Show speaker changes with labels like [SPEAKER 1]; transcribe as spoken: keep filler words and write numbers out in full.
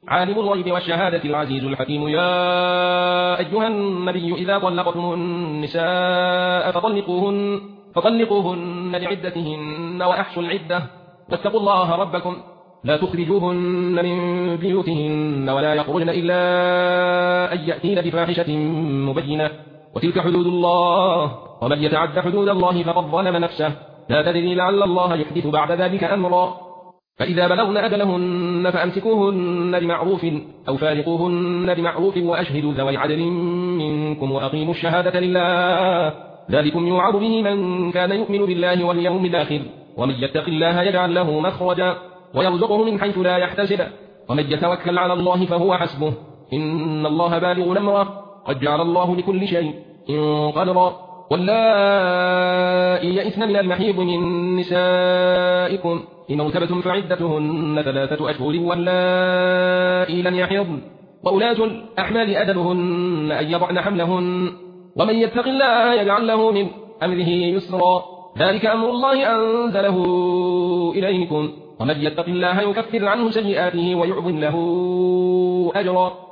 [SPEAKER 1] عالم الغيب والشهادة العزيز الحكيم. يا أيها النبي إذا طلقتم النساء فطلقوهن, فطلقوهن لعدتهن وأحصوا العدة واتقوا الله ربكم لا تخرجوهن من بيوتهن ولا يخرجن إلا أن يأتين بفاحشة مبينة وتلك حدود الله ومن يتعد حدود الله فقد ظلم نفسه لا تدري لعل الله يحدث بعد ذلك أمرا. فإذا بلغن أجلهن فأمسكوهن بمعروف أو فارقوهن بمعروف وأشهدوا ذوي عدل منكم وأقيموا الشهادة لله ذلكم يوعظ به من كان يؤمن بالله واليوم الآخر ومن يتق الله يجعل له مخرجا ويرزقه من حيث لا يحتسب ومن يتوكل على الله فهو حسبه إن الله بالغ أمره قد جعل الله لكل شيء قدرا. واللائي يئسن من المحيض من نسائكم إن ارتبتم فعدتهن ثلاثة أشهر واللائي لم يحضن وأولاة الأحمال أجلهن أن يضعن حملهن ومن يتق الله يجعل له من أمره يسرا ذلك أمر الله أنزله إليكم ومن يتق الله يكفر عنه سيئاته ويعظم له أجرا.